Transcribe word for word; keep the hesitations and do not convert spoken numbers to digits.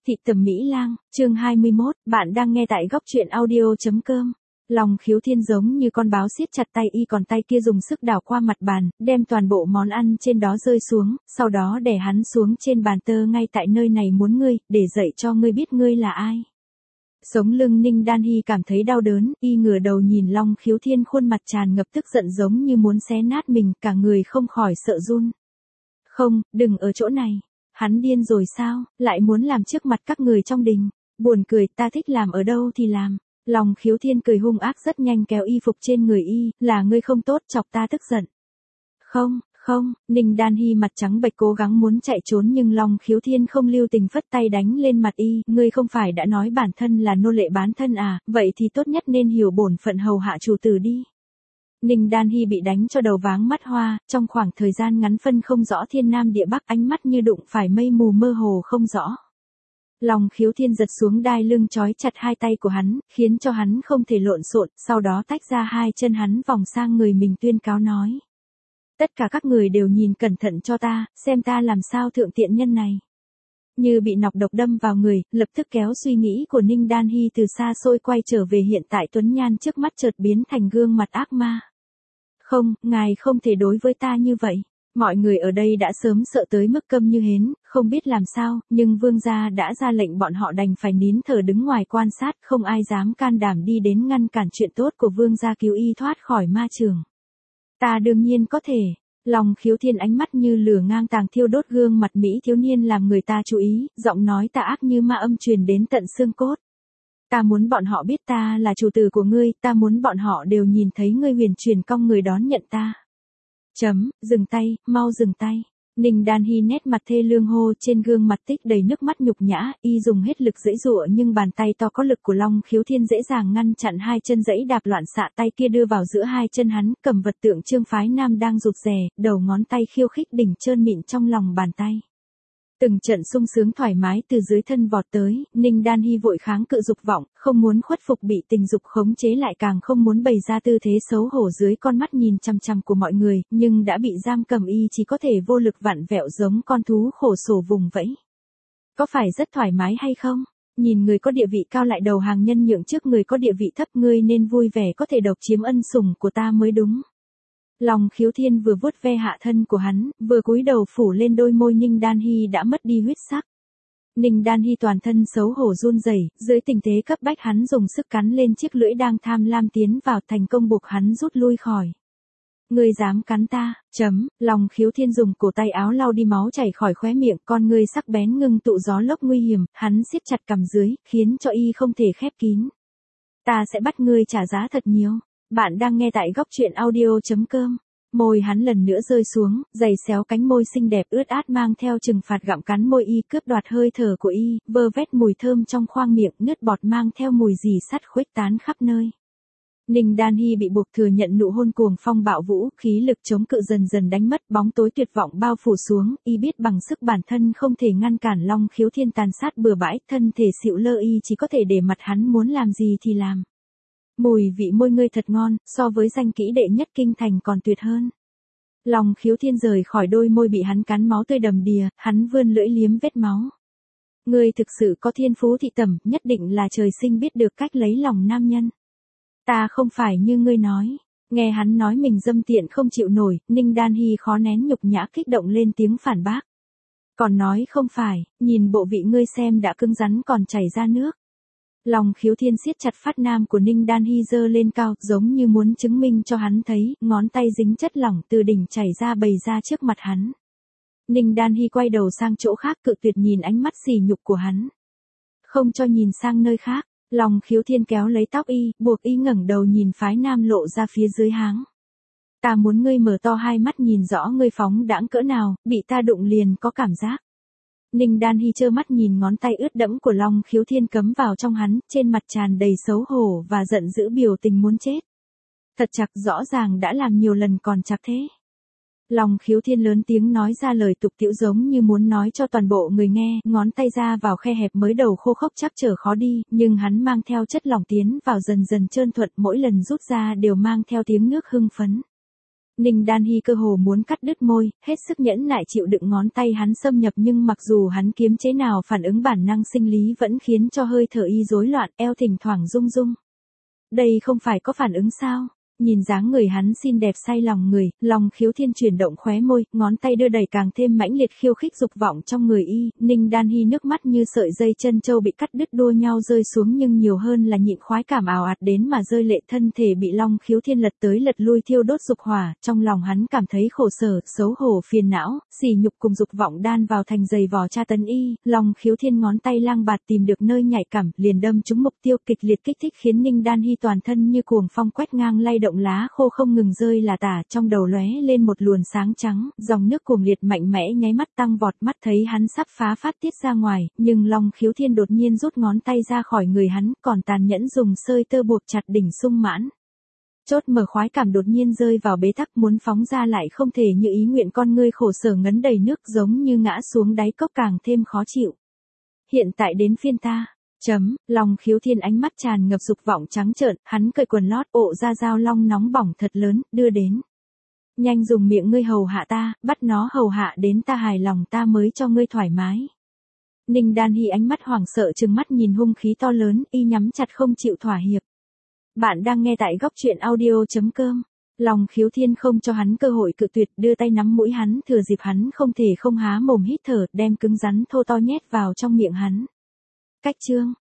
Thị tầm Mỹ Lang, chương hai mươi mốt, bạn đang nghe tại góc truyện audio.com. Lòng Khiếu Thiên giống như con báo siết chặt tay y, còn tay kia dùng sức đảo qua mặt bàn, đem toàn bộ món ăn trên đó rơi xuống, sau đó đè hắn xuống trên bàn. Tơ ngay tại nơi này muốn ngươi, để dạy cho ngươi biết ngươi là ai. Sống lưng Ninh Đan Hy cảm thấy đau đớn, y ngửa đầu nhìn Long Khiếu Thiên, khuôn mặt tràn ngập tức giận giống như muốn xé nát mình, cả người không khỏi sợ run. Không, đừng ở chỗ này. Hắn điên rồi sao, lại muốn làm trước mặt các người trong đình. Buồn cười, ta thích làm ở đâu thì làm. Long Khiếu Thiên cười hung ác, rất nhanh kéo y phục trên người y, là ngươi không tốt, chọc ta tức giận. Không, không, Ninh Đan Hy mặt trắng bệch cố gắng muốn chạy trốn, nhưng Long Khiếu Thiên không lưu tình phất tay đánh lên mặt y. Ngươi không phải đã nói bản thân là nô lệ bán thân à, vậy thì tốt nhất nên hiểu bổn phận hầu hạ chủ tử đi. Ninh Đan Hy bị đánh cho đầu váng mắt hoa, trong khoảng thời gian ngắn phân không rõ thiên nam địa bắc, ánh mắt như đụng phải mây mù mơ hồ không rõ. Long Khiếu Thiên giật xuống đai lưng trói chặt hai tay của hắn, khiến cho hắn không thể lộn xộn, sau đó tách ra hai chân hắn vòng sang người mình, tuyên cáo nói. Tất cả các người đều nhìn cẩn thận cho ta, xem ta làm sao thượng tiện nhân này. Như bị nọc độc đâm vào người, lập tức kéo suy nghĩ của Ninh Đan Hy từ xa xôi quay trở về hiện tại. Tuấn nhan trước mắt chợt biến thành gương mặt ác ma. Không, ngài không thể đối với ta như vậy. Mọi người ở đây đã sớm sợ tới mức câm như hến, không biết làm sao, nhưng vương gia đã ra lệnh, bọn họ đành phải nín thở đứng ngoài quan sát, không ai dám can đảm đi đến ngăn cản chuyện tốt của vương gia, cứu y thoát khỏi ma trường. Ta đương nhiên có thể. Long Khiếu Thiên ánh mắt như lửa ngang tàng thiêu đốt gương mặt mỹ thiếu niên làm người ta chú ý, giọng nói tà ác như ma âm truyền đến tận xương cốt. Ta muốn bọn họ biết ta là chủ tử của ngươi, ta muốn bọn họ đều nhìn thấy ngươi huyền truyền cong người đón nhận ta. Chấm, dừng tay, mau dừng tay. Ninh Đan Hy nét mặt thê lương hô, trên gương mặt tích đầy nước mắt nhục nhã, y dùng hết lực giãy giụa, nhưng bàn tay to có lực của Long Khiếu Thiên dễ dàng ngăn chặn hai chân giãy đạp loạn xạ. Tay kia đưa vào giữa hai chân hắn, cầm vật tượng trưng phái nam đang rụt rè, đầu ngón tay khiêu khích đỉnh trơn mịn trong lòng bàn tay. Từng trận sung sướng thoải mái từ dưới thân vọt tới, Ninh Đan Hy vội kháng cự dục vọng, không muốn khuất phục bị tình dục khống chế, lại càng không muốn bày ra tư thế xấu hổ dưới con mắt nhìn chằm chằm của mọi người, nhưng đã bị giam cầm y chỉ có thể vô lực vặn vẹo giống con thú khổ sở vùng vẫy. Có phải rất thoải mái hay không? Nhìn người có địa vị cao lại đầu hàng nhân nhượng trước người có địa vị thấp, ngươi nên vui vẻ có thể độc chiếm ân sủng của ta mới đúng. Long Khiếu Thiên vừa vuốt ve hạ thân của hắn, vừa cúi đầu phủ lên đôi môi Ninh Đan Hy đã mất đi huyết sắc. Ninh Đan Hy toàn thân xấu hổ run rẩy, dưới tình thế cấp bách hắn dùng sức cắn lên chiếc lưỡi đang tham lam tiến vào, thành công buộc hắn rút lui khỏi. Ngươi dám cắn ta, chấm, Long Khiếu Thiên dùng cổ tay áo lau đi máu chảy khỏi khóe miệng, con ngươi sắc bén ngưng tụ gió lốc nguy hiểm, hắn siết chặt cằm dưới, khiến cho y không thể khép kín. Ta sẽ bắt ngươi trả giá thật nhiều. Bạn đang nghe tại góc truyện audio.com. Môi hắn lần nữa rơi xuống, giày xéo cánh môi xinh đẹp ướt át mang theo trừng phạt gặm cắn môi y, cướp đoạt hơi thở của y, vơ vét mùi thơm trong khoang miệng, nước bọt mang theo mùi rỉ sắt khuếch tán khắp nơi. Ninh Đan Hy bị buộc thừa nhận nụ hôn cuồng phong bạo vũ, khí lực chống cự dần dần đánh mất, bóng tối tuyệt vọng bao phủ xuống, y biết bằng sức bản thân không thể ngăn cản Long Khiếu Thiên tàn sát bừa bãi, thân thể xịu lơ y chỉ có thể để mặt hắn muốn làm gì thì làm. Mùi vị môi ngươi thật ngon, so với danh kỹ đệ nhất kinh thành còn tuyệt hơn. Long Khiếu Thiên rời khỏi đôi môi bị hắn cắn máu tươi đầm đìa, hắn vươn lưỡi liếm vết máu. Ngươi thực sự có thiên phú thị tẩm, nhất định là trời sinh biết được cách lấy lòng nam nhân. Ta không phải như ngươi nói. Nghe hắn nói mình dâm tiện không chịu nổi, Ninh Đan Hy khó nén nhục nhã kích động lên tiếng phản bác. Còn nói không phải, nhìn bộ vị ngươi xem đã cứng rắn còn chảy ra nước. Long Khiếu Thiên siết chặt phát nam của Ninh Đan Hy giơ lên cao, giống như muốn chứng minh cho hắn thấy, ngón tay dính chất lỏng từ đỉnh chảy ra bày ra trước mặt hắn. Ninh Đan Hy quay đầu sang chỗ khác, cự tuyệt nhìn ánh mắt sỉ nhục của hắn. Không cho nhìn sang nơi khác, Long Khiếu Thiên kéo lấy tóc y, buộc y ngẩng đầu nhìn phái nam lộ ra phía dưới háng. Ta muốn ngươi mở to hai mắt nhìn rõ ngươi phóng đãng cỡ nào, bị ta đụng liền có cảm giác. Ninh Đan Hy trơ mắt nhìn ngón tay ướt đẫm của Long Khiếu Thiên cấm vào trong hắn, trên mặt tràn đầy xấu hổ và giận dữ, biểu tình muốn chết. Thật chặt, rõ ràng đã làm nhiều lần còn chặt thế. Long Khiếu Thiên lớn tiếng nói ra lời tục tĩu giống như muốn nói cho toàn bộ người nghe, ngón tay ra vào khe hẹp mới đầu khô khốc chắc trở khó đi, nhưng hắn mang theo chất lỏng tiến vào dần dần trơn thuận, mỗi lần rút ra đều mang theo tiếng nước hưng phấn. Ninh Đan Hy cơ hồ muốn cắt đứt môi, hết sức nhẫn nại chịu đựng ngón tay hắn xâm nhập nhưng mặc dù hắn kiềm chế nào phản ứng bản năng sinh lý vẫn khiến cho hơi thở y rối loạn, eo thỉnh thoảng rung rung. Đây không phải có phản ứng sao? Nhìn dáng người hắn xinh đẹp say lòng người, lòng khiếu thiên chuyển động khóe môi, ngón tay đưa đẩy càng thêm mãnh liệt khiêu khích dục vọng trong người y, Ninh Đan Hy nước mắt như sợi dây chân châu bị cắt đứt đua nhau rơi xuống nhưng nhiều hơn là nhịn khoái cảm ào ạt đến mà rơi lệ, thân thể bị long khiếu thiên lật tới lật lui thiêu đốt dục hỏa, trong lòng hắn cảm thấy khổ sở, xấu hổ phiền não, sỉ nhục cùng dục vọng đan vào thành giày vò tra tấn y, long khiếu thiên ngón tay lang bạt tìm được nơi nhạy cảm, liền đâm trúng mục tiêu kịch liệt kích thích khiến Ninh Đan Hy toàn thân như cuồng phong quét ngang lay động lá khô không ngừng rơi là tả, trong đầu lóe lên một luồn sáng trắng, dòng nước cuồng liệt mạnh mẽ nháy mắt tăng vọt, mắt thấy hắn sắp phá phát tiết ra ngoài, nhưng long khiếu thiên đột nhiên rút ngón tay ra khỏi người hắn, còn tàn nhẫn dùng sơi tơ buộc chặt đỉnh sung mãn. Chốt mở khoái cảm đột nhiên rơi vào bế tắc, muốn phóng ra lại không thể như ý nguyện, con ngươi khổ sở ngấn đầy nước giống như ngã xuống đáy cốc càng thêm khó chịu. Hiện tại đến phiên ta. Chấm, lòng khiếu thiên ánh mắt tràn ngập dục vọng trắng trợn, hắn cởi quần lót, ộ ra dao long nóng bỏng thật lớn, đưa đến. Nhanh dùng miệng ngươi hầu hạ ta, bắt nó hầu hạ đến ta hài lòng ta mới cho ngươi thoải mái. Ninh Đan Hy ánh mắt hoảng sợ trừng mắt nhìn hung khí to lớn, y nhắm chặt không chịu thỏa hiệp. Bạn đang nghe tại góc truyện audio.com. Lòng khiếu thiên không cho hắn cơ hội cự tuyệt, đưa tay nắm mũi hắn, thừa dịp hắn không thể không há mồm hít thở, đem cứng rắn thô to nhét vào trong miệng hắn. Cách chương